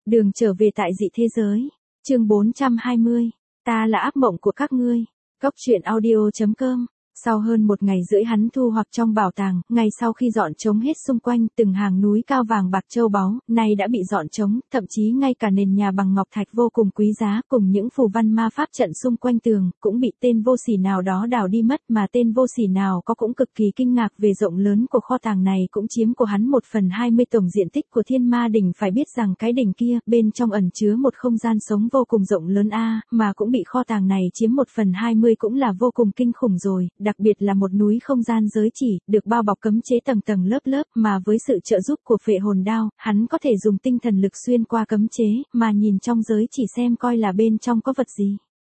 Đường trở về tại dị thế giới. Chương 420. Ta là ác mộng của các ngươi. Góc truyện audio.com. Sau hơn một ngày rưỡi hắn thu hoạch trong bảo tàng, ngày sau khi dọn trống hết xung quanh từng hàng núi cao vàng bạc châu báu, nay đã bị dọn trống, thậm chí ngay cả nền nhà bằng ngọc thạch vô cùng quý giá cùng những phù văn ma pháp trận xung quanh tường, cũng bị tên vô sỉ nào đó đào đi mất, mà tên vô sỉ nào có cũng cực kỳ kinh ngạc về rộng lớn của kho tàng này, cũng chiếm của hắn 1/20 tổng diện tích của Thiên Ma đỉnh. Phải biết rằng cái đỉnh kia, bên trong ẩn chứa một không gian sống vô cùng rộng lớn mà cũng bị kho tàng này chiếm 1/20 cũng là vô cùng kinh khủng rồi. Đặc biệt là một núi không gian giới chỉ, được bao bọc cấm chế tầng tầng lớp lớp, mà với sự trợ giúp của phệ hồn đao, hắn có thể dùng tinh thần lực xuyên qua cấm chế, mà nhìn trong giới chỉ xem coi là bên trong có vật gì.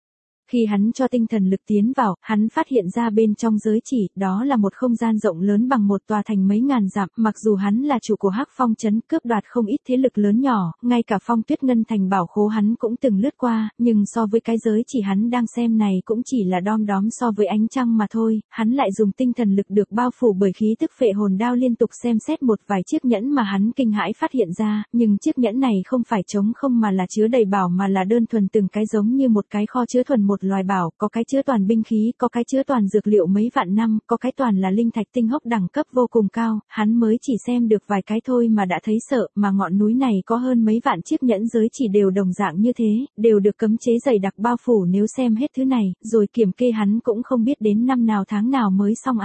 Khi hắn cho tinh thần lực tiến vào, hắn phát hiện ra bên trong giới chỉ, đó là một không gian rộng lớn bằng một tòa thành mấy ngàn dặm. Mặc dù hắn là chủ của Hắc Phong trấn, cướp đoạt không ít thế lực lớn nhỏ, ngay cả Phong Tuyết Ngân thành bảo khố hắn cũng từng lướt qua, nhưng so với cái giới chỉ hắn đang xem này cũng chỉ là đom đóm so với ánh trăng mà thôi. Hắn lại dùng tinh thần lực được bao phủ bởi khí tức phệ hồn đao liên tục xem xét một vài chiếc nhẫn mà hắn kinh hãi phát hiện ra, nhưng chiếc nhẫn này không phải trống không mà là chứa đầy bảo, mà là đơn thuần từng cái giống như một cái kho chứa thuần một loài bảo, có cái chứa toàn binh khí, có cái chứa toàn dược liệu mấy vạn năm, có cái toàn là linh thạch tinh hốc đẳng cấp vô cùng cao. Hắn mới chỉ xem được vài cái thôi mà đã thấy sợ, mà ngọn núi này có hơn mấy vạn chiếc nhẫn giới chỉ đều đồng dạng như thế, đều được cấm chế dày đặc bao phủ. Nếu xem hết thứ này, rồi kiểm kê hắn cũng không biết đến năm nào tháng nào mới xong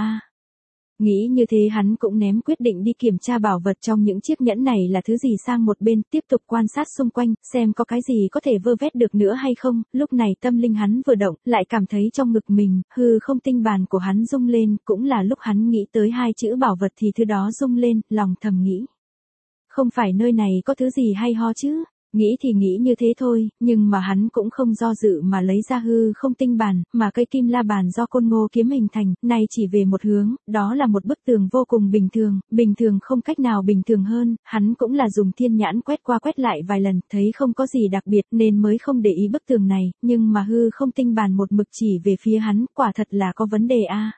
Nghĩ như thế hắn cũng ném quyết định đi kiểm tra bảo vật trong những chiếc nhẫn này là thứ gì sang một bên, tiếp tục quan sát xung quanh, xem có cái gì có thể vơ vét được nữa hay không. Lúc này tâm linh hắn vừa động, lại cảm thấy trong ngực mình, hư không tinh bàn của hắn rung lên, cũng là lúc hắn nghĩ tới hai chữ bảo vật thì thứ đó rung lên, lòng thầm nghĩ. Không phải nơi này có thứ gì hay ho chứ? Nghĩ thì nghĩ như thế thôi, nhưng mà hắn cũng không do dự mà lấy ra hư không tinh bàn, mà cây kim la bàn do côn ngô kiếm hình thành, này chỉ về một hướng, đó là một bức tường vô cùng bình thường không cách nào bình thường hơn. Hắn cũng là dùng thiên nhãn quét qua quét lại vài lần, thấy không có gì đặc biệt nên mới không để ý bức tường này, nhưng mà hư không tinh bàn một mực chỉ về phía hắn, quả thật là có vấn đề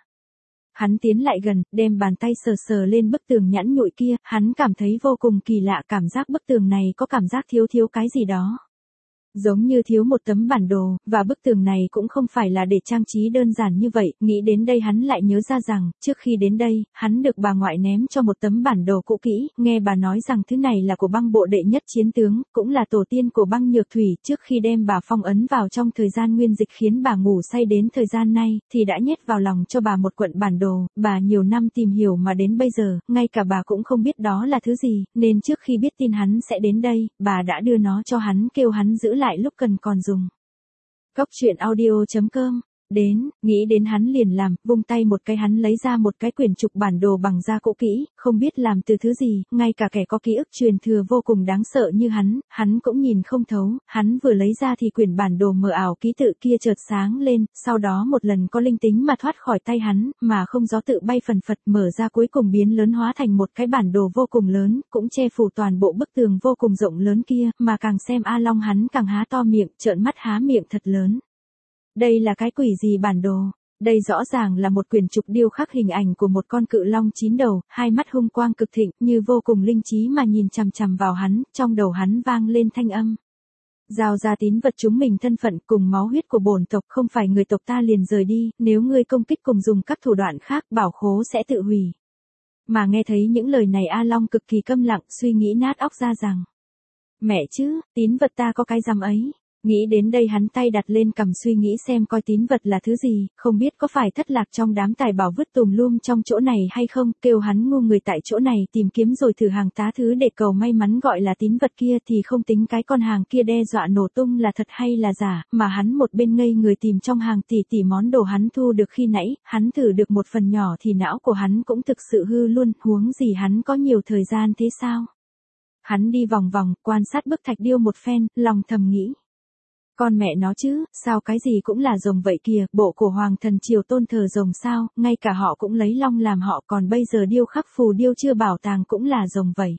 Hắn tiến lại gần, đem bàn tay sờ sờ lên bức tường nhẵn nhụi kia, hắn cảm thấy vô cùng kỳ lạ, cảm giác bức tường này có cảm giác thiếu cái gì đó. Giống như thiếu một tấm bản đồ, và bức tường này cũng không phải là để trang trí đơn giản như vậy. Nghĩ đến đây hắn lại nhớ ra rằng, trước khi đến đây, hắn được bà ngoại ném cho một tấm bản đồ cũ kỹ, nghe bà nói rằng thứ này là của băng bộ đệ nhất chiến tướng, cũng là tổ tiên của băng nhược thủy. Trước khi đem bà phong ấn vào trong thời gian nguyên dịch khiến bà ngủ say đến thời gian nay, thì đã nhét vào lòng cho bà một cuộn bản đồ. Bà nhiều năm tìm hiểu mà đến bây giờ, ngay cả bà cũng không biết đó là thứ gì, nên trước khi biết tin hắn sẽ đến đây, bà đã đưa nó cho hắn, kêu hắn giữ lại lúc cần còn dùng. Góc truyện audio.com. Nghĩ đến hắn liền làm, vung tay một cái hắn lấy ra một cái quyển trục bản đồ bằng da cũ kỹ, không biết làm từ thứ gì, ngay cả kẻ có ký ức truyền thừa vô cùng đáng sợ như hắn cũng nhìn không thấu. Hắn vừa lấy ra thì quyển bản đồ mờ ảo ký tự kia chợt sáng lên, sau đó một lần có linh tính mà thoát khỏi tay hắn, mà không gió tự bay phần phật mở ra, cuối cùng biến lớn hóa thành một cái bản đồ vô cùng lớn, cũng che phủ toàn bộ bức tường vô cùng rộng lớn kia, mà càng xem A Long hắn càng há to miệng, trợn mắt há miệng thật lớn. Đây là cái quỷ gì bản đồ? Đây rõ ràng là một quyển trục điêu khắc hình ảnh của một con cự long 9 đầu, hai mắt hung quang cực thịnh, như vô cùng linh trí mà nhìn chằm chằm vào hắn, trong đầu hắn vang lên thanh âm. Giao ra tín vật chúng mình thân phận cùng máu huyết của bổn tộc, không phải người tộc ta liền rời đi, nếu ngươi công kích cùng dùng các thủ đoạn khác, bảo khố sẽ tự hủy. Mà nghe thấy những lời này A Long cực kỳ câm lặng, suy nghĩ nát óc ra rằng. Mẹ chứ, tín vật ta có cái răm ấy. Nghĩ đến đây hắn tay đặt lên cằm suy nghĩ xem coi tín vật là thứ gì, không biết có phải thất lạc trong đám tài bảo vứt tùm lum trong chỗ này hay không, kêu hắn ngu người tại chỗ này tìm kiếm rồi thử hàng tá thứ để cầu may mắn, gọi là tín vật kia thì không tính cái con hàng kia đe dọa nổ tung là thật hay là giả, mà hắn một bên ngây người tìm trong hàng tỷ món đồ hắn thu được khi nãy, hắn thử được một phần nhỏ thì não của hắn cũng thực sự hư luôn, huống gì hắn có nhiều thời gian thế sao? Hắn đi vòng vòng, quan sát bức thạch điêu một phen, lòng thầm nghĩ. Con mẹ nó chứ, sao cái gì cũng là rồng vậy kìa, bộ của hoàng thần triều tôn thờ rồng sao, ngay cả họ cũng lấy long làm họ, còn bây giờ điêu khắc phù điêu chưa bảo tàng cũng là rồng vậy.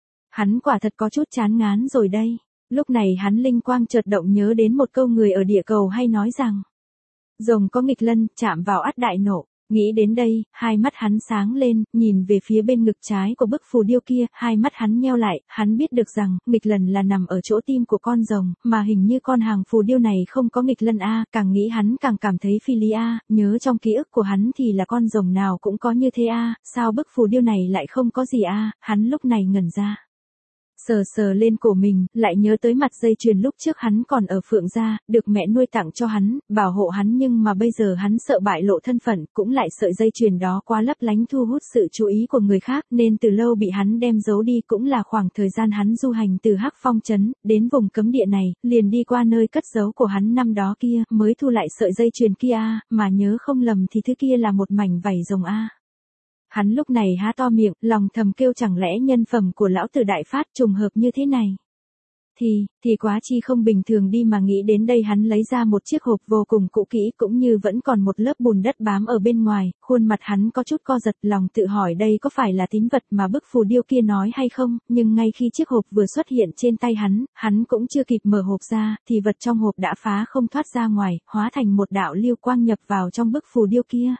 Hắn quả thật có chút chán ngán rồi đây. Lúc này hắn linh quang chợt động nhớ đến một câu người ở địa cầu hay nói rằng. Rồng có nghịch lân, chạm vào ắt đại nộ. Nghĩ đến đây, hai mắt hắn sáng lên, nhìn về phía bên ngực trái của bức phù điêu kia, hai mắt hắn nheo lại, hắn biết được rằng, nghịch lần là nằm ở chỗ tim của con rồng, mà hình như con hàng phù điêu này không có nghịch lân a, càng nghĩ hắn càng cảm thấy phi lý a, nhớ trong ký ức của hắn thì là con rồng nào cũng có như thế a, sao bức phù điêu này lại không có gì a, hắn lúc này ngẩn ra. Sờ sờ lên cổ mình, lại nhớ tới mặt dây chuyền lúc trước hắn còn ở Phượng gia, được mẹ nuôi tặng cho hắn, bảo hộ hắn nhưng mà bây giờ hắn sợ bại lộ thân phận, cũng lại sợi dây chuyền đó quá lấp lánh thu hút sự chú ý của người khác, nên từ lâu bị hắn đem giấu đi, cũng là khoảng thời gian hắn du hành từ Hắc Phong trấn đến vùng cấm địa này, liền đi qua nơi cất giấu của hắn năm đó kia, mới thu lại sợi dây chuyền kia a, mà nhớ không lầm thì thứ kia là một mảnh vảy rồng a. Hắn lúc này há to miệng, lòng thầm kêu chẳng lẽ nhân phẩm của lão tử đại phát trùng hợp như thế này. Thì quá chi không bình thường đi, mà nghĩ đến đây hắn lấy ra một chiếc hộp vô cùng cũ kỹ, cũng như vẫn còn một lớp bùn đất bám ở bên ngoài, khuôn mặt hắn có chút co giật, lòng tự hỏi đây có phải là tín vật mà bức phù điêu kia nói hay không, nhưng ngay khi chiếc hộp vừa xuất hiện trên tay hắn cũng chưa kịp mở hộp ra, thì vật trong hộp đã phá không thoát ra ngoài, hóa thành một đạo lưu quang nhập vào trong bức phù điêu kia.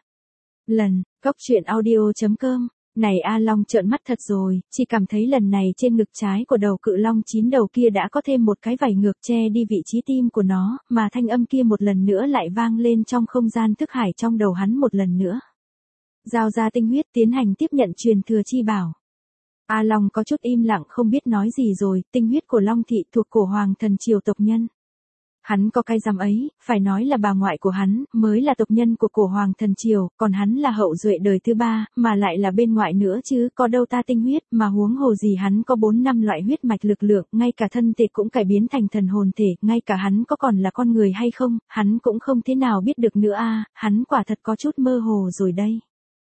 Cóc truyện audio.com. Này A Long trợn mắt thật rồi, chỉ cảm thấy lần này trên ngực trái của đầu cự long 9 đầu kia đã có thêm một cái vảy ngược che đi vị trí tim của nó, mà thanh âm kia một lần nữa lại vang lên trong không gian thức hải trong đầu hắn một lần nữa. Giao ra tinh huyết tiến hành tiếp nhận truyền thừa chi bảo. A Long có chút im lặng không biết nói gì rồi, tinh huyết của Long thị thuộc cổ hoàng thần triều tộc nhân. Hắn có cái dám ấy, phải nói là bà ngoại của hắn, mới là tộc nhân của cổ hoàng thần triều, còn hắn là hậu duệ đời thứ 3, mà lại là bên ngoại nữa chứ, có đâu ta tinh huyết, mà huống hồ gì hắn có 4-5 loại huyết mạch lực lượng, ngay cả thân thể cũng cải biến thành thần hồn thể, ngay cả hắn có còn là con người hay không, hắn cũng không thế nào biết được nữa a, hắn quả thật có chút mơ hồ rồi đây.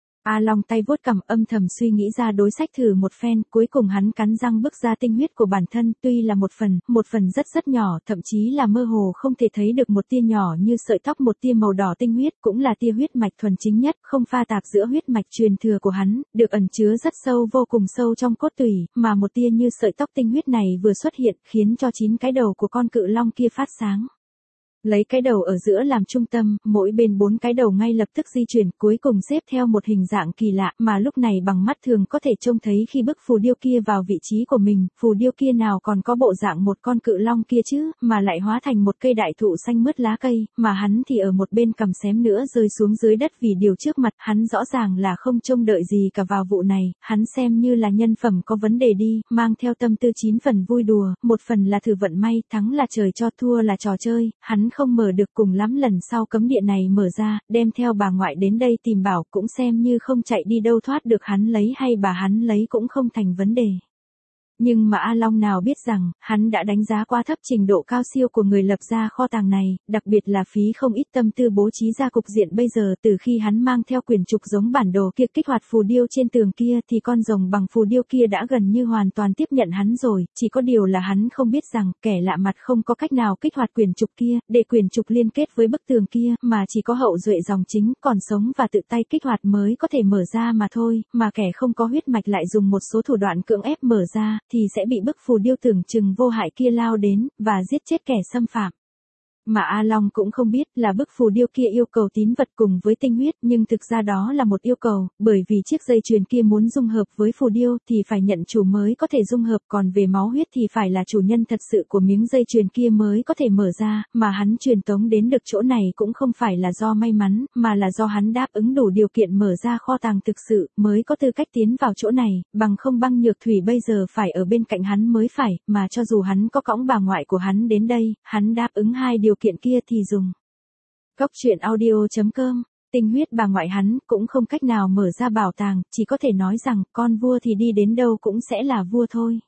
A Long tay vuốt cằm âm thầm suy nghĩ ra đối sách thử một phen, cuối cùng hắn cắn răng bức ra tinh huyết của bản thân, tuy là một phần rất rất nhỏ, thậm chí là mơ hồ không thể thấy được một tia nhỏ như sợi tóc, một tia màu đỏ tinh huyết, cũng là tia huyết mạch thuần chính nhất, không pha tạp giữa huyết mạch truyền thừa của hắn, được ẩn chứa rất sâu vô cùng sâu trong cốt tủy, mà một tia như sợi tóc tinh huyết này vừa xuất hiện, khiến cho 9 cái đầu của con cự long kia phát sáng. Lấy cái đầu ở giữa làm trung tâm, mỗi bên 4 cái đầu ngay lập tức di chuyển, cuối cùng xếp theo một hình dạng kỳ lạ, mà lúc này bằng mắt thường có thể trông thấy khi bức phù điêu kia vào vị trí của mình, phù điêu kia nào còn có bộ dạng một con cự long kia chứ, mà lại hóa thành một cây đại thụ xanh mướt lá cây, mà hắn thì ở một bên cầm xém nữa rơi xuống dưới đất vì điều trước mặt, hắn rõ ràng là không trông đợi gì cả vào vụ này, hắn xem như là nhân phẩm có vấn đề đi, mang theo tâm tư 9 phần vui đùa, 1 phần là thử vận may, thắng là trời cho, thua là trò chơi, hắn không mở được, cùng lắm lần sau cấm địa này mở ra, đem theo bà ngoại đến đây tìm bảo, cũng xem như không chạy đi đâu thoát được, hắn lấy hay bà hắn lấy cũng không thành vấn đề. Nhưng mà A Long nào biết rằng, hắn đã đánh giá quá thấp trình độ cao siêu của người lập ra kho tàng này, đặc biệt là phí không ít tâm tư bố trí ra cục diện bây giờ, từ khi hắn mang theo quyển trục giống bản đồ kia kích hoạt phù điêu trên tường kia thì con rồng bằng phù điêu kia đã gần như hoàn toàn tiếp nhận hắn rồi, chỉ có điều là hắn không biết rằng, kẻ lạ mặt không có cách nào kích hoạt quyển trục kia, để quyển trục liên kết với bức tường kia, mà chỉ có hậu duệ dòng chính, còn sống và tự tay kích hoạt mới có thể mở ra mà thôi, mà kẻ không có huyết mạch lại dùng một số thủ đoạn cưỡng ép mở ra, thì sẽ bị bức phù điêu tưởng chừng vô hại kia lao đến, và giết chết kẻ xâm phạm. Mà A Long cũng không biết là bức phù điêu kia yêu cầu tín vật cùng với tinh huyết, nhưng thực ra đó là một yêu cầu, bởi vì chiếc dây chuyền kia muốn dung hợp với phù điêu thì phải nhận chủ mới có thể dung hợp, còn về máu huyết thì phải là chủ nhân thật sự của miếng dây chuyền kia mới có thể mở ra, mà hắn truyền tống đến được chỗ này cũng không phải là do may mắn, mà là do hắn đáp ứng đủ điều kiện mở ra kho tàng thực sự, mới có tư cách tiến vào chỗ này, bằng không Băng Nhược Thủy bây giờ phải ở bên cạnh hắn mới phải, mà cho dù hắn có cõng bà ngoại của hắn đến đây, hắn đáp ứng 2 điều kiện kia thì dùng. Cóc truyện audio.com. Tinh huyết bà ngoại hắn cũng không cách nào mở ra bảo tàng, chỉ có thể nói rằng con vua thì đi đến đâu cũng sẽ là vua thôi.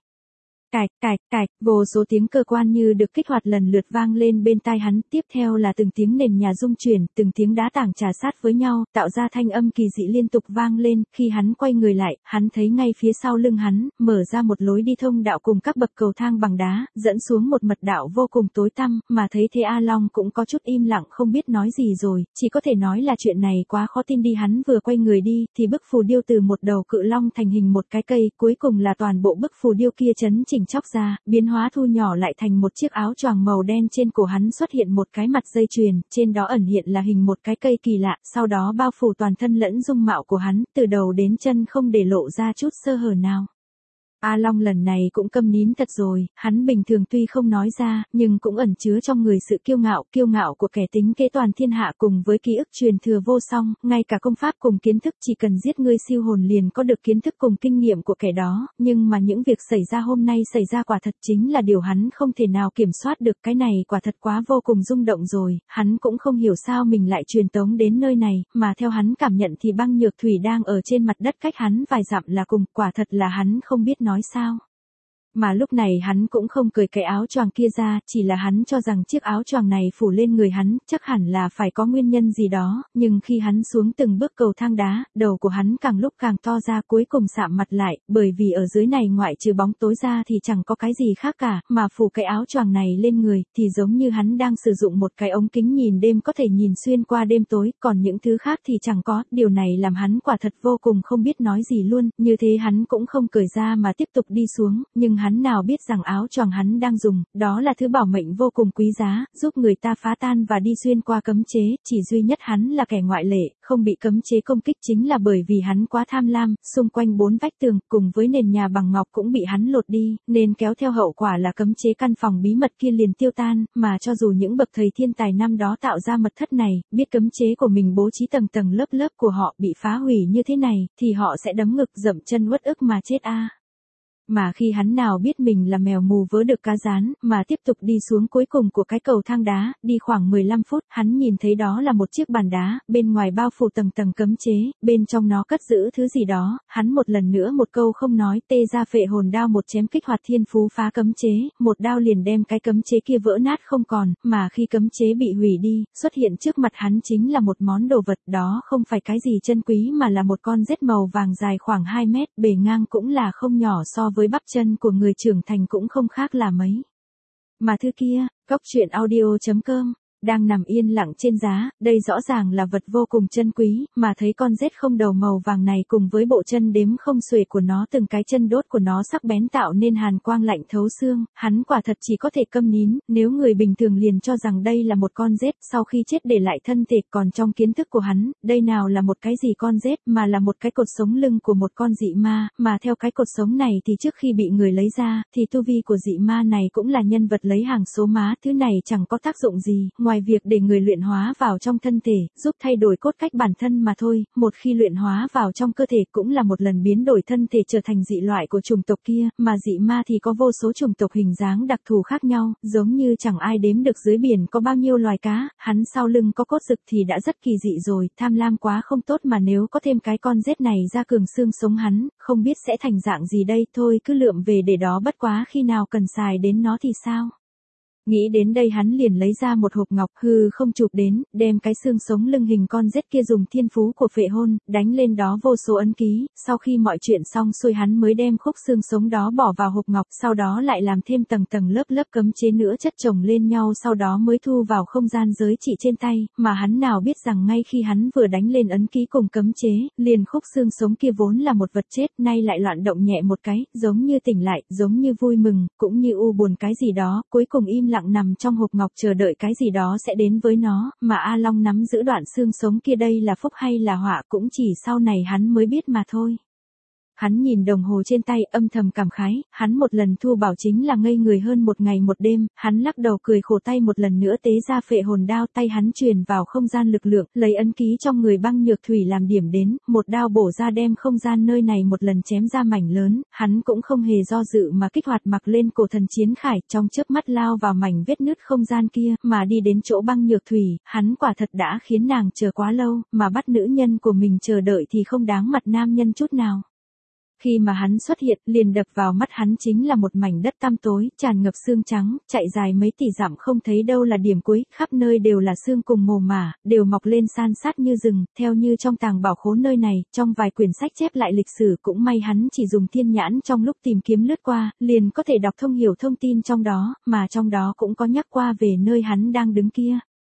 Cạch, vô số tiếng cơ quan như được kích hoạt lần lượt vang lên bên tai hắn, tiếp theo là từng tiếng nền nhà rung chuyển, từng tiếng đá tảng trà sát với nhau, tạo ra thanh âm kỳ dị liên tục vang lên, khi hắn quay người lại, hắn thấy ngay phía sau lưng hắn, mở ra một lối đi thông đạo cùng các bậc cầu thang bằng đá, dẫn xuống một mật đạo vô cùng tối tăm, mà thấy thế A Long cũng có chút im lặng không biết nói gì rồi, chỉ có thể nói là chuyện này quá khó tin đi, hắn vừa quay người đi, thì bức phù điêu từ một đầu cự long thành hình một cái cây, cuối cùng là toàn bộ bức phù điêu kia chấn chỉnh chỉnh chóc ra, biến hóa thu nhỏ lại thành một chiếc áo choàng màu đen, trên cổ hắn xuất hiện một cái mặt dây chuyền, trên đó ẩn hiện là hình một cái cây kỳ lạ, sau đó bao phủ toàn thân lẫn dung mạo của hắn, từ đầu đến chân không để lộ ra chút sơ hở nào. A Long lần này cũng câm nín thật rồi, hắn bình thường tuy không nói ra, nhưng cũng ẩn chứa trong người sự kiêu ngạo của kẻ tính kế toàn thiên hạ cùng với ký ức truyền thừa vô song, ngay cả công pháp cùng kiến thức chỉ cần giết ngươi siêu hồn liền có được kiến thức cùng kinh nghiệm của kẻ đó, nhưng mà những việc xảy ra hôm nay xảy ra quả thật chính là điều hắn không thể nào kiểm soát được, cái này quả thật quá vô cùng rung động rồi, hắn cũng không hiểu sao mình lại truyền tống đến nơi này, mà theo hắn cảm nhận thì băng nhược thủy đang ở trên mặt đất cách hắn vài dặm là cùng, quả thật là hắn không biết nói sao. Mà lúc này hắn cũng không cởi cái áo choàng kia ra, chỉ là hắn cho rằng chiếc áo choàng này phủ lên người hắn, chắc hẳn là phải có nguyên nhân gì đó, nhưng khi hắn xuống từng bước cầu thang đá, đầu của hắn càng lúc càng to ra, cuối cùng sạm mặt lại, bởi vì ở dưới này ngoại trừ bóng tối ra thì chẳng có cái gì khác cả, mà phủ cái áo choàng này lên người, thì giống như hắn đang sử dụng một cái ống kính nhìn đêm có thể nhìn xuyên qua đêm tối, còn những thứ khác thì chẳng có, điều này làm hắn quả thật vô cùng không biết nói gì luôn, như thế hắn cũng không cởi ra mà tiếp tục đi xuống, nhưng hắn nào biết rằng áo choàng hắn đang dùng, đó là thứ bảo mệnh vô cùng quý giá, giúp người ta phá tan và đi xuyên qua cấm chế, chỉ duy nhất hắn là kẻ ngoại lệ, không bị cấm chế công kích chính là bởi vì hắn quá tham lam, xung quanh 4 vách tường, cùng với nền nhà bằng ngọc cũng bị hắn lột đi, nên kéo theo hậu quả là cấm chế căn phòng bí mật kia liền tiêu tan, mà cho dù những bậc thầy thiên tài năm đó tạo ra mật thất này, biết cấm chế của mình bố trí tầng tầng lớp lớp của họ bị phá hủy như thế này, thì họ sẽ đấm ngực dậm chân uất ức mà chết a. Mà khi hắn nào biết mình là mèo mù vớ được cá rán, mà tiếp tục đi xuống cuối cùng của cái cầu thang đá, đi khoảng 15 phút, hắn nhìn thấy đó là một chiếc bàn đá, bên ngoài bao phủ tầng tầng cấm chế, bên trong nó cất giữ thứ gì đó, hắn một lần nữa một câu không nói, tê ra phệ hồn đao một chém kích hoạt thiên phú phá cấm chế, một đao liền đem cái cấm chế kia vỡ nát không còn, mà khi cấm chế bị hủy đi, xuất hiện trước mặt hắn chính là một món đồ vật, đó không phải cái gì chân quý mà là một con rết màu vàng dài khoảng 2 mét, bề ngang cũng là không nhỏ so với bắp chân của người trưởng thành cũng không khác là mấy. Mà thứ kia, góc truyện audio.com, đang nằm yên lặng trên giá, đây rõ ràng là vật vô cùng chân quý, mà thấy con rết không đầu màu vàng này cùng với bộ chân đếm không xuể của nó, từng cái chân đốt của nó sắc bén tạo nên hàn quang lạnh thấu xương, hắn quả thật chỉ có thể câm nín, nếu người bình thường liền cho rằng đây là một con rết, sau khi chết để lại thân thể, còn trong kiến thức của hắn, đây nào là một cái gì con rết, mà là một cái cột sống lưng của một con dị ma, mà theo cái cột sống này thì trước khi bị người lấy ra, thì tu vi của dị ma này cũng là nhân vật lấy hàng số má, thứ này chẳng có tác dụng gì, ngoài việc để người luyện hóa vào trong thân thể, giúp thay đổi cốt cách bản thân mà thôi, một khi luyện hóa vào trong cơ thể cũng là một lần biến đổi thân thể trở thành dị loại của chủng tộc kia, mà dị ma thì có vô số chủng tộc hình dáng đặc thù khác nhau, giống như chẳng ai đếm được dưới biển có bao nhiêu loài cá, hắn sau lưng có cốt rực thì đã rất kỳ dị rồi, tham lam quá không tốt, mà nếu có thêm cái con rết này ra cường xương sống hắn, không biết sẽ thành dạng gì đây, thôi cứ lượm về để đó, bất quá khi nào cần xài đến nó thì sao. Nghĩ đến đây hắn liền lấy ra một hộp ngọc, hư không chụp đến, đem cái xương sống lưng hình con rết kia dùng thiên phú của phệ hôn, đánh lên đó vô số ấn ký, sau khi mọi chuyện xong xuôi hắn mới đem khúc xương sống đó bỏ vào hộp ngọc, sau đó lại làm thêm tầng tầng lớp lớp cấm chế nữa chất chồng lên nhau, sau đó mới thu vào không gian giới chỉ trên tay, mà hắn nào biết rằng ngay khi hắn vừa đánh lên ấn ký cùng cấm chế, liền khúc xương sống kia vốn là một vật chết, nay lại loạn động nhẹ một cái, giống như tỉnh lại, giống như vui mừng, cũng như u buồn cái gì đó, cuối cùng im lặng nằm trong hộp ngọc chờ đợi cái gì đó sẽ đến với nó, mà A Long nắm giữ đoạn xương sống kia, đây là phúc hay là họa cũng chỉ sau này hắn mới biết mà thôi. Hắn nhìn đồng hồ trên tay âm thầm cảm khái, hắn một lần thu bảo chính là ngây người hơn một ngày một đêm, hắn lắc đầu cười khổ, tay một lần nữa tế ra phệ hồn đao, tay hắn truyền vào không gian lực lượng, lấy ấn ký trong người băng nhược thủy làm điểm đến, một đao bổ ra đem không gian nơi này một lần chém ra mảnh lớn, hắn cũng không hề do dự mà kích hoạt mặc lên cổ thần chiến khải, trong chớp mắt lao vào mảnh vết nứt không gian kia, mà đi đến chỗ băng nhược thủy, hắn quả thật đã khiến nàng chờ quá lâu, mà bắt nữ nhân của mình chờ đợi thì không đáng mặt nam nhân chút nào. Khi mà hắn xuất hiện, liền đập vào mắt hắn chính là một mảnh đất tăm tối, tràn ngập xương trắng, chạy dài mấy tỷ dặm không thấy đâu là điểm cuối, khắp nơi đều là xương cùng mồ mả, đều mọc lên san sát như rừng, theo như trong tàng bảo khố nơi này, trong vài quyển sách chép lại lịch sử, cũng may hắn chỉ dùng thiên nhãn trong lúc tìm kiếm lướt qua, liền có thể đọc thông hiểu thông tin trong đó, mà trong đó cũng có nhắc qua về nơi hắn đang đứng kia.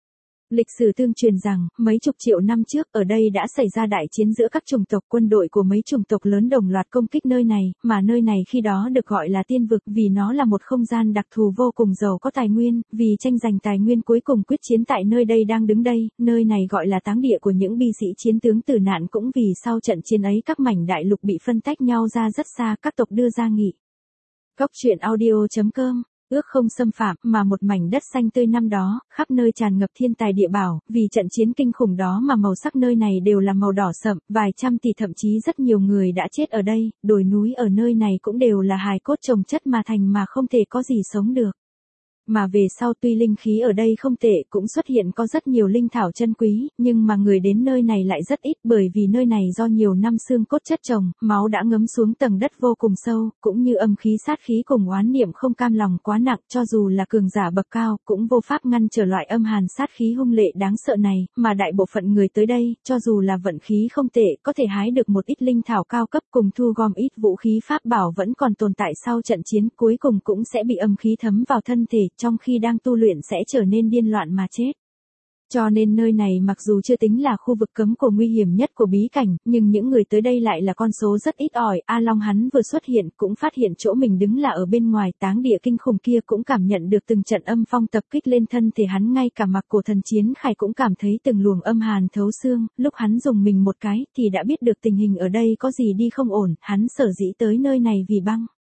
Lịch sử tương truyền rằng, mấy chục triệu năm trước ở đây đã xảy ra đại chiến giữa các chủng tộc, quân đội của mấy chủng tộc lớn đồng loạt công kích nơi này, mà nơi này khi đó được gọi là tiên vực vì nó là một không gian đặc thù vô cùng giàu có tài nguyên, vì tranh giành tài nguyên cuối cùng quyết chiến tại nơi đây đang đứng đây, nơi này gọi là táng địa của những bi sĩ chiến tướng tử nạn cũng vì sau trận chiến ấy các mảnh đại lục bị phân tách nhau ra rất xa, các tộc đưa ra nghị. Góc truyện audio.com ước không xâm phạm, mà một mảnh đất xanh tươi năm đó, khắp nơi tràn ngập thiên tài địa bảo, vì trận chiến kinh khủng đó mà màu sắc nơi này đều là màu đỏ sậm, vài trăm tỷ thậm chí rất nhiều người đã chết ở đây, đồi núi ở nơi này cũng đều là hài cốt chồng chất mà thành mà không thể có gì sống được. Mà về sau tuy linh khí ở đây không tệ cũng xuất hiện có rất nhiều linh thảo chân quý, nhưng mà người đến nơi này lại rất ít bởi vì nơi này do nhiều năm xương cốt chất chồng, máu đã ngấm xuống tầng đất vô cùng sâu, cũng như âm khí sát khí cùng oán niệm không cam lòng quá nặng cho dù là cường giả bậc cao cũng vô pháp ngăn trở loại âm hàn sát khí hung lệ đáng sợ này, mà đại bộ phận người tới đây, cho dù là vận khí không tệ có thể hái được một ít linh thảo cao cấp cùng thu gom ít vũ khí pháp bảo vẫn còn tồn tại sau trận chiến cuối cùng cũng sẽ bị âm khí thấm vào thân thể. Trong khi đang tu luyện sẽ trở nên điên loạn mà chết. Cho nên nơi này mặc dù chưa tính là khu vực cấm cổ nguy hiểm nhất của bí cảnh, nhưng những người tới đây lại là con số rất ít ỏi. A Long hắn vừa xuất hiện cũng phát hiện chỗ mình đứng là ở bên ngoài táng địa kinh khủng kia, cũng cảm nhận được từng trận âm phong tập kích lên thân thể hắn, ngay cả mặc cổ thần chiến khải cũng cảm thấy từng luồng âm hàn thấu xương. Lúc hắn dùng mình một cái thì đã biết được tình hình ở đây có gì đi không ổn, hắn sở dĩ tới nơi này vì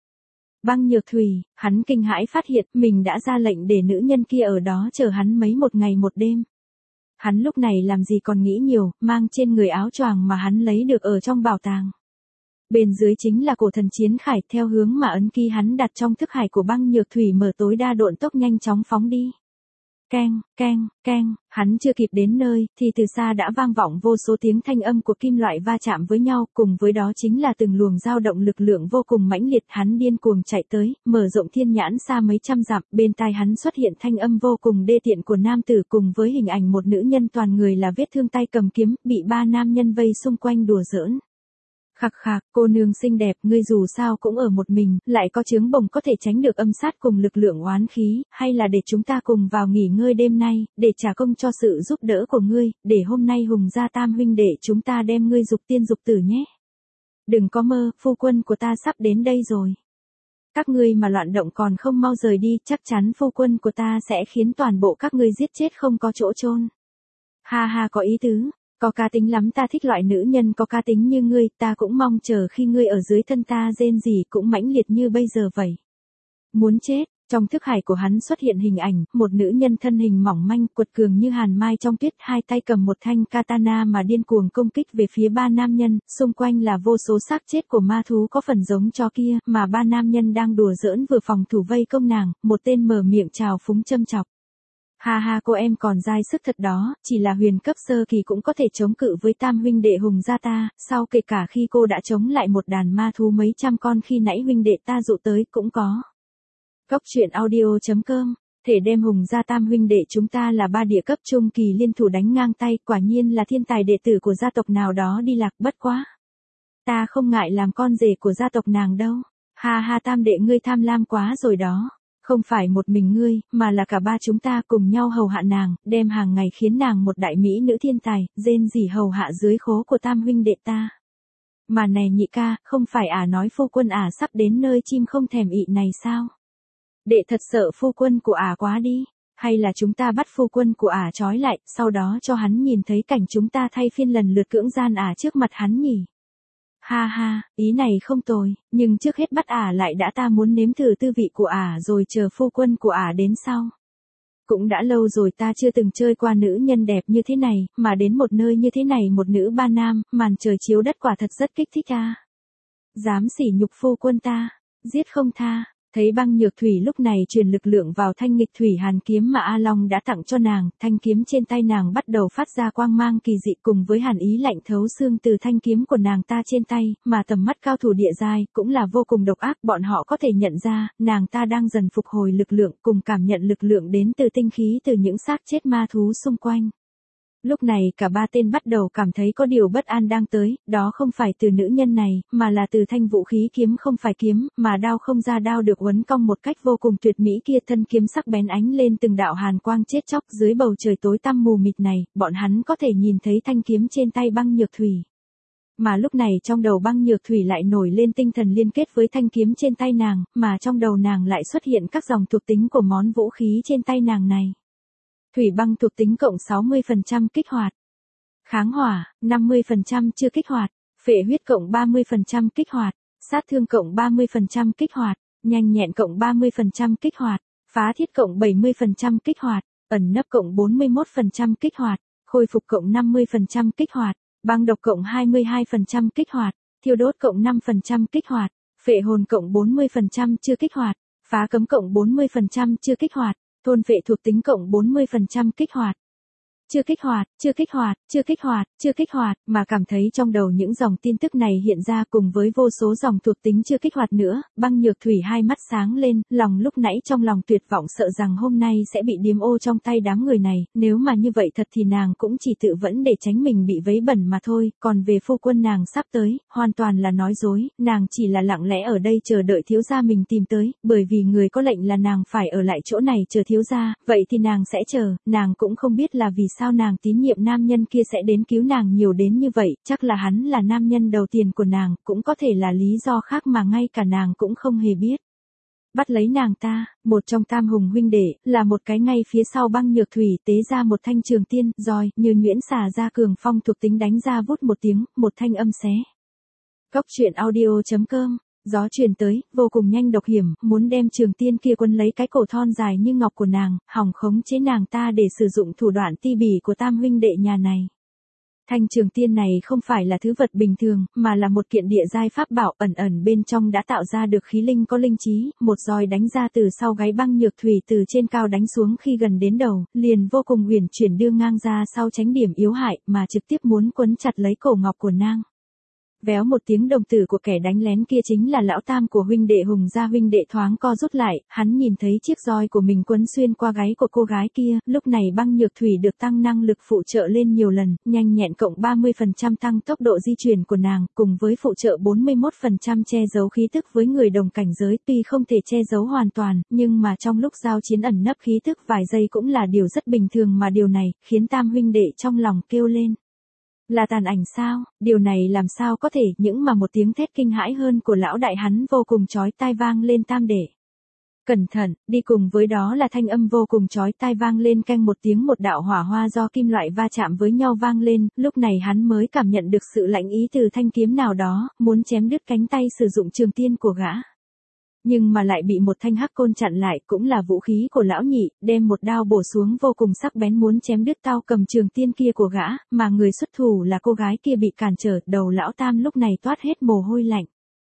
Băng Nhược Thủy, hắn kinh hãi phát hiện mình đã ra lệnh để nữ nhân kia ở đó chờ hắn mấy một ngày một đêm. Hắn lúc này làm gì còn nghĩ nhiều, mang trên người áo choàng mà hắn lấy được ở trong bảo tàng. Bên dưới chính là cổ thần chiến khải, theo hướng mà ấn ký hắn đặt trong thức hải của Băng Nhược Thủy mở tối đa độn tốc nhanh chóng phóng đi. Keng, keng, keng, hắn chưa kịp đến nơi, thì từ xa đã vang vọng vô số tiếng thanh âm của kim loại va chạm với nhau, cùng với đó chính là từng luồng dao động lực lượng vô cùng mãnh liệt. Hắn điên cuồng chạy tới, mở rộng thiên nhãn xa mấy trăm dặm, bên tai hắn xuất hiện thanh âm vô cùng đê tiện của nam tử cùng với hình ảnh một nữ nhân toàn người là vết thương tay cầm kiếm, bị ba nam nhân vây xung quanh đùa giỡn. Khạc khạc, cô nương xinh đẹp, ngươi dù sao cũng ở một mình, lại có chướng bồng có thể tránh được âm sát cùng lực lượng oán khí, hay là để chúng ta cùng vào nghỉ ngơi đêm nay, để trả công cho sự giúp đỡ của ngươi, để hôm nay Hùng gia tam huynh đệ chúng ta đem ngươi dục tiên dục tử nhé. Đừng có mơ, phu quân của ta sắp đến đây rồi. Các ngươi mà loạn động còn không mau rời đi, chắc chắn phu quân của ta sẽ khiến toàn bộ các ngươi giết chết không có chỗ chôn. Ha ha, có ý tứ. Có cá tính lắm, ta thích loại nữ nhân có cá tính như ngươi, ta cũng mong chờ khi ngươi ở dưới thân ta rên rỉ cũng mãnh liệt như bây giờ vậy. Muốn chết, trong thức hải của hắn xuất hiện hình ảnh, một nữ nhân thân hình mỏng manh, quật cường như hàn mai trong tuyết, hai tay cầm một thanh katana mà điên cuồng công kích về phía ba nam nhân, xung quanh là vô số xác chết của ma thú có phần giống chó kia, mà ba nam nhân đang đùa giỡn vừa phòng thủ vây công nàng, một tên mở miệng trào phúng châm chọc. Ha ha, cô em còn dai sức thật đó, chỉ là huyền cấp sơ kỳ cũng có thể chống cự với tam huynh đệ Hùng gia ta, sau kể cả khi cô đã chống lại một đàn ma thú mấy trăm con khi nãy huynh đệ ta dụ tới cũng có. Góc truyện audio.com, thể đem Hùng gia tam huynh đệ chúng ta là ba địa cấp trung kỳ liên thủ đánh ngang tay, quả nhiên là thiên tài đệ tử của gia tộc nào đó đi lạc, bất quá. Ta không ngại làm con rể của gia tộc nàng đâu, ha ha, tam đệ ngươi tham lam quá rồi đó. Không phải một mình ngươi, mà là cả ba chúng ta cùng nhau hầu hạ nàng, đem hàng ngày khiến nàng một đại mỹ nữ thiên tài, rên rỉ hầu hạ dưới khố của tam huynh đệ ta. Mà nè nhị ca, không phải nói phu quân sắp đến nơi chim không thèm ị này sao? Đệ thật sợ phu quân của quá đi, hay là chúng ta bắt phu quân của trói lại, sau đó cho hắn nhìn thấy cảnh chúng ta thay phiên lần lượt cưỡng gian trước mặt hắn nhỉ? Ha ha, ý này không tồi, nhưng trước hết bắt lại đã, ta muốn nếm thử tư vị của rồi chờ phu quân của đến sau. Cũng đã lâu rồi ta chưa từng chơi qua nữ nhân đẹp như thế này, mà đến một nơi như thế này một nữ ba nam, màn trời chiếu đất quả thật rất kích thích a. Dám sỉ nhục phu quân ta, giết không tha. Thấy Băng Nhược Thủy lúc này truyền lực lượng vào thanh nghịch thủy hàn kiếm mà A Long đã tặng cho nàng, thanh kiếm trên tay nàng bắt đầu phát ra quang mang kỳ dị cùng với hàn ý lạnh thấu xương từ thanh kiếm của nàng ta trên tay, mà tầm mắt cao thủ địa giai cũng là vô cùng độc ác, bọn họ có thể nhận ra, nàng ta đang dần phục hồi lực lượng cùng cảm nhận lực lượng đến từ tinh khí từ những xác chết ma thú xung quanh. Lúc này cả ba tên bắt đầu cảm thấy có điều bất an đang tới, đó không phải từ nữ nhân này, mà là từ thanh vũ khí kiếm không phải kiếm, mà đao không ra đao được uốn cong một cách vô cùng tuyệt mỹ kia, thân kiếm sắc bén ánh lên từng đạo hàn quang chết chóc. Dưới bầu trời tối tăm mù mịt này, bọn hắn có thể nhìn thấy thanh kiếm trên tay Băng Nhược Thủy. Mà lúc này trong đầu Băng Nhược Thủy lại nổi lên tinh thần liên kết với thanh kiếm trên tay nàng, mà trong đầu nàng lại xuất hiện các dòng thuộc tính của món vũ khí trên tay nàng này. Thủy băng thuộc tính cộng 60% kích hoạt. Kháng hỏa, 50% chưa kích hoạt. Phệ huyết cộng 30% kích hoạt. Sát thương cộng 30% kích hoạt. Nhanh nhẹn cộng 30% kích hoạt. Phá thiết cộng 70% kích hoạt. Ẩn nấp cộng 41% kích hoạt. Khôi phục cộng 50% kích hoạt. Băng độc cộng 22% kích hoạt. Thiêu đốt cộng 5% kích hoạt. Phệ hồn cộng 40% chưa kích hoạt. Phá cấm cộng 40% chưa kích hoạt. Thôn phệ thuộc tính cộng 40% kích hoạt. Chưa kích hoạt, chưa kích hoạt, chưa kích hoạt, chưa kích hoạt, mà cảm thấy trong đầu những dòng tin tức này hiện ra cùng với vô số dòng thuộc tính chưa kích hoạt nữa, Băng Nhược Thủy hai mắt sáng lên, lòng lúc nãy trong lòng tuyệt vọng sợ rằng hôm nay sẽ bị điếm ô trong tay đám người này, nếu mà như vậy thật thì nàng cũng chỉ tự vẫn để tránh mình bị vấy bẩn mà thôi, còn về phu quân nàng sắp tới, hoàn toàn là nói dối, nàng chỉ là lặng lẽ ở đây chờ đợi thiếu gia mình tìm tới, bởi vì người có lệnh là nàng phải ở lại chỗ này chờ thiếu gia, vậy thì nàng sẽ chờ, nàng cũng không biết là vì sao nàng tín nhiệm nam nhân kia sẽ đến cứu nàng nhiều đến như vậy, chắc là hắn là nam nhân đầu tiên của nàng, cũng có thể là lý do khác mà ngay cả nàng cũng không hề biết. Bắt lấy nàng ta, một trong tam hùng huynh đệ, là một cái ngay phía sau Băng Nhược Thủy tế ra một thanh trường tiên, roi, như nhuyễn xả ra cường phong thuộc tính đánh ra vút một tiếng, một thanh âm xé. Cốc truyện audio.com. Gió truyền tới, vô cùng nhanh độc hiểm, muốn đem trường tiên kia quấn lấy cái cổ thon dài như ngọc của nàng, hòng khống chế nàng ta để sử dụng thủ đoạn ti bỉ của tam huynh đệ nhà này. Thanh trường tiên này không phải là thứ vật bình thường, mà là một kiện địa giai pháp bảo, ẩn ẩn bên trong đã tạo ra được khí linh có linh trí, một roi đánh ra từ sau gáy Băng Nhược Thủy từ trên cao đánh xuống khi gần đến đầu, liền vô cùng huyền chuyển đưa ngang ra sau tránh điểm yếu hại, mà trực tiếp muốn quấn chặt lấy cổ ngọc của nàng. Véo một tiếng, đồng tử của kẻ đánh lén kia chính là lão tam của huynh đệ Hùng gia. Huynh đệ thoáng co rút lại, hắn nhìn thấy chiếc roi của mình quấn xuyên qua gáy của cô gái kia, lúc này Băng Nhược Thủy được tăng năng lực phụ trợ lên nhiều lần, nhanh nhẹn cộng 30% tăng tốc độ di chuyển của nàng, cùng với phụ trợ 41% che giấu khí tức với người đồng cảnh giới, tuy không thể che giấu hoàn toàn, nhưng mà trong lúc giao chiến ẩn nấp khí tức vài giây cũng là điều rất bình thường, mà điều này khiến tam huynh đệ trong lòng kêu lên. Là tàn ảnh sao, điều này làm sao có thể, những mà một tiếng thét kinh hãi hơn của lão đại hắn vô cùng chói tai vang lên tam đệ. Cẩn thận, đi cùng với đó là thanh âm vô cùng chói tai vang lên canh một tiếng, một đạo hỏa hoa do kim loại va chạm với nhau vang lên, lúc này hắn mới cảm nhận được sự lạnh ý từ thanh kiếm nào đó, muốn chém đứt cánh tay sử dụng trường tiên của gã. Nhưng mà lại bị một thanh hắc côn chặn lại, cũng là vũ khí của lão nhị, đem một đao bổ xuống vô cùng sắc bén muốn chém đứt tao cầm trường tiên kia của gã, mà người xuất thủ là cô gái kia bị cản trở, đầu lão tam lúc này toát hết mồ hôi lạnh.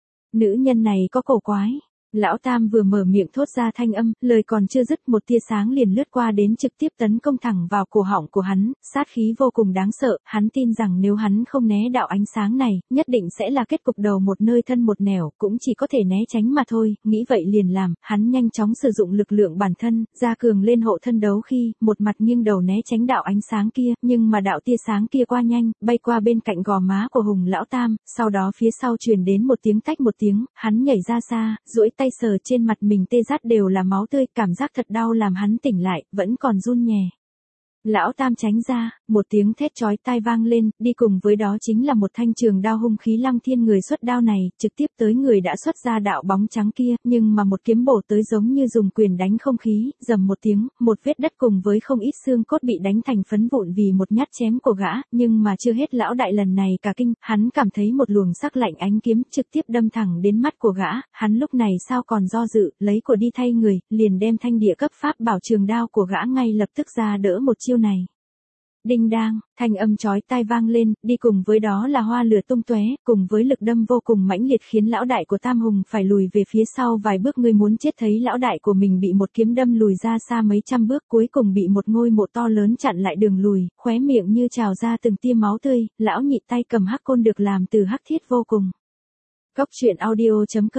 Nữ nhân này có cổ quái. Lão tam vừa mở miệng thốt ra thanh âm, lời còn chưa dứt một tia sáng liền lướt qua đến trực tiếp tấn công thẳng vào cổ họng của hắn, sát khí vô cùng đáng sợ, hắn tin rằng nếu hắn không né đạo ánh sáng này, nhất định sẽ là kết cục đầu một nơi thân một nẻo, cũng chỉ có thể né tránh mà thôi, nghĩ vậy liền làm, hắn nhanh chóng sử dụng lực lượng bản thân, gia cường lên hộ thân đấu khi, một mặt nghiêng đầu né tránh đạo ánh sáng kia, nhưng mà đạo tia sáng kia qua nhanh, bay qua bên cạnh gò má của Hùng lão tam, sau đó phía sau truyền đến một tiếng tách một tiếng, hắn nhảy ra xa, duỗi tay sờ trên mặt mình tê rát đều là máu tươi, cảm giác thật đau làm hắn tỉnh lại, vẫn còn run nhè. Lão tam tránh ra, một tiếng thét chói tai vang lên, đi cùng với đó chính là một thanh trường đao hung khí lăng thiên, người xuất đao này, trực tiếp tới người đã xuất ra đạo bóng trắng kia, nhưng mà một kiếm bổ tới giống như dùng quyền đánh không khí, rầm một tiếng, một vết đất cùng với không ít xương cốt bị đánh thành phấn vụn vì một nhát chém của gã, nhưng mà chưa hết, lão đại lần này cả kinh, hắn cảm thấy một luồng sắc lạnh ánh kiếm trực tiếp đâm thẳng đến mắt của gã, hắn lúc này sao còn do dự, lấy của đi thay người, liền đem thanh địa cấp pháp bảo trường đao của gã ngay lập tức ra đỡ một chiêu này. Đinh đang, thanh âm chói tai vang lên, đi cùng với đó là hoa lửa tung tóe, cùng với lực đâm vô cùng mãnh liệt khiến lão đại của Tam Hùng phải lùi về phía sau vài bước, người muốn chết thấy lão đại của mình bị một kiếm đâm lùi ra xa mấy trăm bước, cuối cùng bị một ngôi mộ to lớn chặn lại đường lùi, khóe miệng như trào ra từng tia máu tươi, lão nhị tay cầm hắc côn được làm từ hắc thiết vô cùng. Cốc truyện audio.com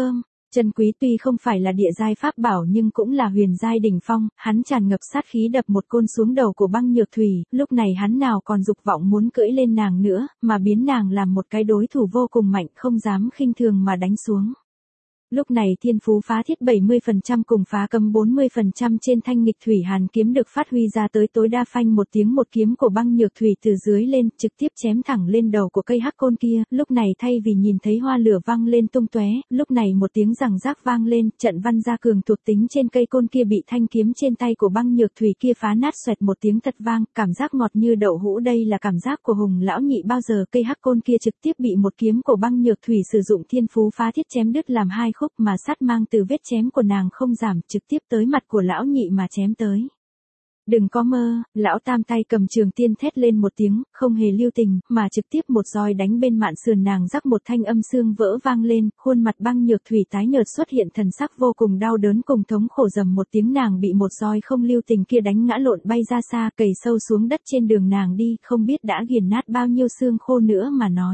Chân quý tuy không phải là địa giai pháp bảo nhưng cũng là huyền giai đỉnh phong, hắn tràn ngập sát khí đập một côn xuống đầu của Băng Nhược Thủy, lúc này hắn nào còn dục vọng muốn cưỡi lên nàng nữa, mà biến nàng làm một cái đối thủ vô cùng mạnh không dám khinh thường mà đánh xuống. Lúc này thiên phú phá thiết 70% cùng phá cấm 40% trên thanh nghịch thủy hàn kiếm được phát huy ra tới tối đa, phanh một tiếng một kiếm của Băng Nhược Thủy từ dưới lên trực tiếp chém thẳng lên đầu của cây hắc côn kia, lúc này thay vì nhìn thấy hoa lửa văng lên tung tóe, lúc này một tiếng rằng rác vang lên, trận văn gia cường thuộc tính trên cây côn kia bị thanh kiếm trên tay của Băng Nhược Thủy kia phá nát xoẹt một tiếng thật vang, cảm giác ngọt như đậu hũ, đây là cảm giác của Hùng lão nhị bao giờ, cây hắc côn kia trực tiếp bị một kiếm của Băng Nhược Thủy sử dụng thiên phú phá thiết chém đứt làm hai khúc, mà sát mang từ vết chém của nàng không giảm, trực tiếp tới mặt của lão nhị mà chém tới. Đừng có mơ, lão tam tay cầm trường tiên thét lên một tiếng, không hề lưu tình, mà trực tiếp một roi đánh bên mạn sườn nàng, rắc một thanh âm xương vỡ vang lên, khuôn mặt Băng Nhược Thủy tái nhợt xuất hiện thần sắc vô cùng đau đớn cùng thống khổ, rầm một tiếng nàng bị một roi không lưu tình kia đánh ngã lộn bay ra xa, cày sâu xuống đất trên đường nàng đi, không biết đã nghiền nát bao nhiêu xương khô nữa mà nói.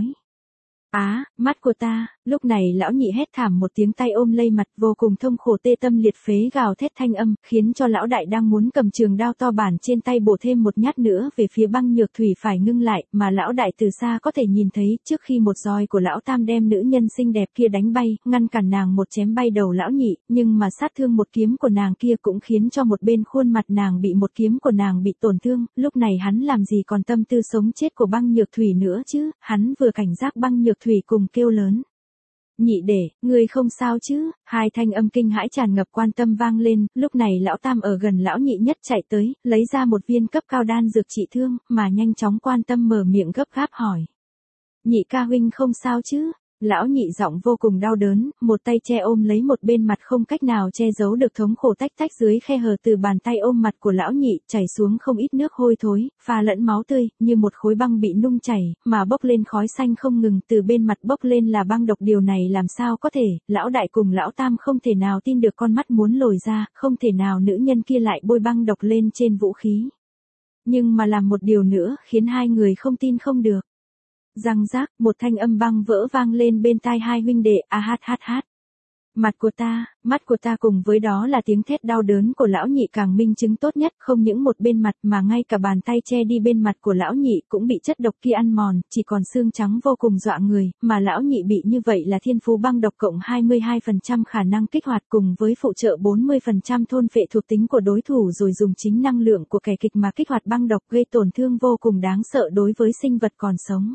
Á, mắt của ta, lúc này lão nhị hét thảm một tiếng, tay ôm lây mặt vô cùng thông khổ tê tâm liệt phế gào thét thanh âm, khiến cho lão đại đang muốn cầm trường đao to bản trên tay bổ thêm một nhát nữa về phía Băng Nhược Thủy phải ngưng lại, mà lão đại từ xa có thể nhìn thấy, trước khi một roi của lão tam đem nữ nhân xinh đẹp kia đánh bay, ngăn cản nàng một chém bay đầu lão nhị, nhưng mà sát thương một kiếm của nàng kia cũng khiến cho một bên khuôn mặt nàng bị một kiếm của nàng bị tổn thương, lúc này hắn làm gì còn tâm tư sống chết của Băng Nhược Thủy nữa chứ, hắn vừa cảnh giác Băng Nhược Thủy cùng kêu lớn. Nhị đệ, ngươi không sao chứ? Hai thanh âm kinh hãi tràn ngập quan tâm vang lên, lúc này lão tam ở gần lão nhị nhất chạy tới, lấy ra một viên cấp cao đan dược trị thương, mà nhanh chóng quan tâm mở miệng gấp gáp hỏi. Nhị ca huynh không sao chứ? Lão nhị giọng vô cùng đau đớn, một tay che ôm lấy một bên mặt không cách nào che giấu được thống khổ, tách tách dưới khe hở từ bàn tay ôm mặt của lão nhị, chảy xuống không ít nước hôi thối, pha lẫn máu tươi, như một khối băng bị nung chảy, mà bốc lên khói xanh không ngừng, từ bên mặt bốc lên là băng độc, điều này làm sao có thể, lão đại cùng lão tam không thể nào tin được, con mắt muốn lồi ra, không thể nào nữ nhân kia lại bôi băng độc lên trên vũ khí. Nhưng mà làm một điều nữa khiến hai người không tin không được. Răng rác, một thanh âm băng vỡ vang lên bên tai hai huynh đệ, a hát hát hát. Mặt của ta, mắt của ta, cùng với đó là tiếng thét đau đớn của lão nhị càng minh chứng tốt nhất, không những một bên mặt mà ngay cả bàn tay che đi bên mặt của lão nhị cũng bị chất độc kia ăn mòn, chỉ còn xương trắng vô cùng dọa người, mà lão nhị bị như vậy là thiên phú băng độc cộng 22% khả năng kích hoạt cùng với phụ trợ 40% thôn phệ thuộc tính của đối thủ, rồi dùng chính năng lượng của kẻ kịch mà kích hoạt băng độc, gây tổn thương vô cùng đáng sợ đối với sinh vật còn sống.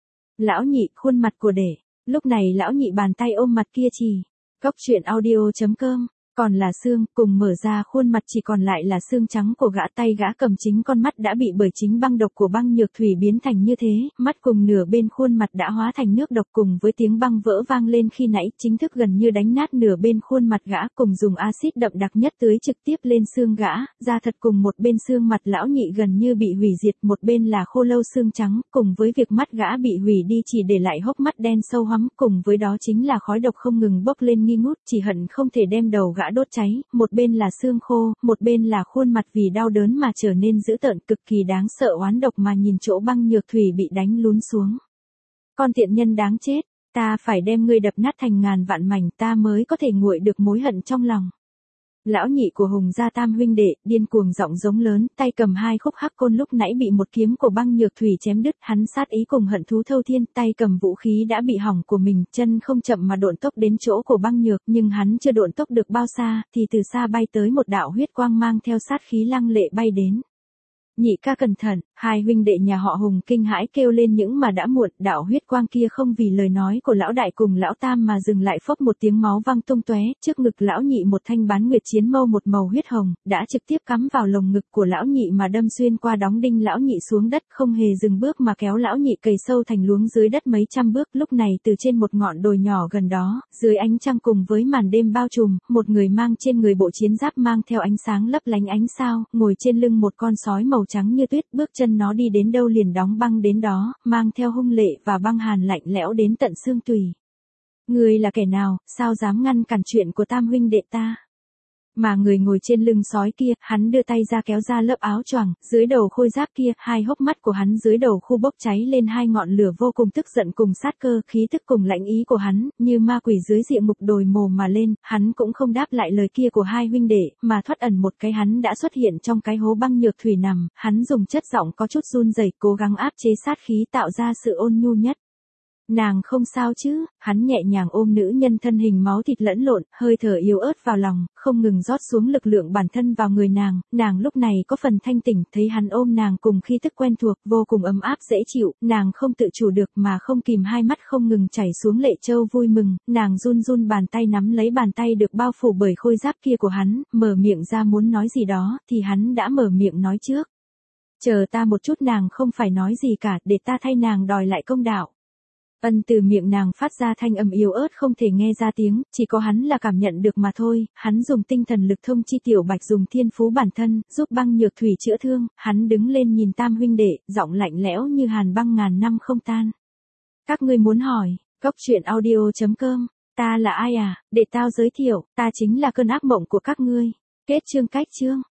Lão nhị, khuôn mặt của đệ. Lúc này lão nhị bàn tay ôm mặt kia chỉ. Cóc truyện audio.com, còn là xương, cùng mở ra khuôn mặt chỉ còn lại là xương trắng của gã, tay gã cầm chính con mắt đã bị bởi chính băng độc của Băng Nhược Thủy biến thành như thế, mắt cùng nửa bên khuôn mặt đã hóa thành nước độc, cùng với tiếng băng vỡ vang lên khi nãy, chính thức gần như đánh nát nửa bên khuôn mặt gã, cùng dùng axit đậm đặc nhất tưới trực tiếp lên xương gã, da thật cùng một bên xương mặt lão nhị gần như bị hủy diệt, một bên là khô lâu xương trắng, cùng với việc mắt gã bị hủy đi chỉ để lại hốc mắt đen sâu hoắm, cùng với đó chính là khói độc không ngừng bốc lên nghi ngút, chỉ hận không thể đem đầu gã đốt cháy, một bên là xương khô, một bên là khuôn mặt vì đau đớn mà trở nên dữ tợn, cực kỳ đáng sợ, oán độc mà nhìn chỗ Băng Nhược Thủy bị đánh lún xuống. Con tiện nhân đáng chết, ta phải đem ngươi đập nát thành ngàn vạn mảnh, ta mới có thể nguội được mối hận trong lòng. Lão nhị của Hùng gia tam huynh đệ, điên cuồng giọng giống lớn, tay cầm hai khúc hắc côn, lúc nãy bị một kiếm của Băng Nhược Thủy chém đứt, hắn sát ý cùng hận thú thâu thiên, tay cầm vũ khí đã bị hỏng của mình, chân không chậm mà độn tốc đến chỗ của Băng Nhược, nhưng hắn chưa độn tốc được bao xa, thì từ xa bay tới một đạo huyết quang mang theo sát khí lăng lệ bay đến. Nhị ca cẩn thận, hai huynh đệ nhà họ Hùng kinh hãi kêu lên, những mà đã muộn, đạo huyết quang kia không vì lời nói của lão đại cùng lão tam mà dừng lại, phốc một tiếng máu văng tung tóe, trước ngực lão nhị một thanh bán nguyệt chiến mâu một màu huyết hồng, đã trực tiếp cắm vào lồng ngực của lão nhị mà đâm xuyên qua, đóng đinh lão nhị xuống đất, không hề dừng bước mà kéo lão nhị cày sâu thành luống dưới đất mấy trăm bước. Lúc này từ trên một ngọn đồi nhỏ gần đó, dưới ánh trăng cùng với màn đêm bao trùm, một người mang trên người bộ chiến giáp mang theo ánh sáng lấp lánh ánh sao, ngồi trên lưng một con sói màu trắng như tuyết, bước chân nó đi đến đâu liền đóng băng đến đó, mang theo hung lệ và băng hàn lạnh lẽo đến tận xương tùy. Ngươi là kẻ nào, sao dám ngăn cản chuyện của tam huynh đệ ta? Mà người ngồi trên lưng sói kia, hắn đưa tay ra kéo ra lớp áo choàng, dưới đầu khôi giáp kia, hai hốc mắt của hắn dưới đầu khu bốc cháy lên hai ngọn lửa vô cùng tức giận cùng sát cơ, khí tức cùng lãnh ý của hắn, như ma quỷ dưới địa ngục đồi mồm mà lên, hắn cũng không đáp lại lời kia của hai huynh đệ, mà thoát ẩn một cái hắn đã xuất hiện trong cái hố băng nhược thủy nằm, hắn dùng chất giọng có chút run rẩy cố gắng áp chế sát khí tạo ra sự ôn nhu nhất. Nàng không sao chứ, hắn nhẹ nhàng ôm nữ nhân thân hình máu thịt lẫn lộn, hơi thở yếu ớt vào lòng, không ngừng rót xuống lực lượng bản thân vào người nàng lúc này có phần thanh tỉnh, thấy hắn ôm nàng cùng khí tức quen thuộc, vô cùng ấm áp dễ chịu, nàng không tự chủ được mà không kìm hai mắt không ngừng chảy xuống lệ châu vui mừng, nàng run run bàn tay nắm lấy bàn tay được bao phủ bởi khôi giáp kia của hắn, mở miệng ra muốn nói gì đó, thì hắn đã mở miệng nói trước. Chờ ta một chút, nàng không phải nói gì cả, để ta thay nàng đòi lại công đạo. Từ miệng nàng phát ra thanh âm yếu ớt không thể nghe ra tiếng, chỉ có hắn là cảm nhận được mà thôi, hắn dùng tinh thần lực thông chi Tiểu Bạch dùng thiên phú bản thân, giúp băng nhược thủy chữa thương, hắn đứng lên nhìn tam huynh đệ, giọng lạnh lẽo như hàn băng ngàn năm không tan. Các ngươi muốn hỏi, Goctruyện.audio.com, ta là ai à, để tao giới thiệu, ta chính là cơn ác mộng của các ngươi. Kết chương.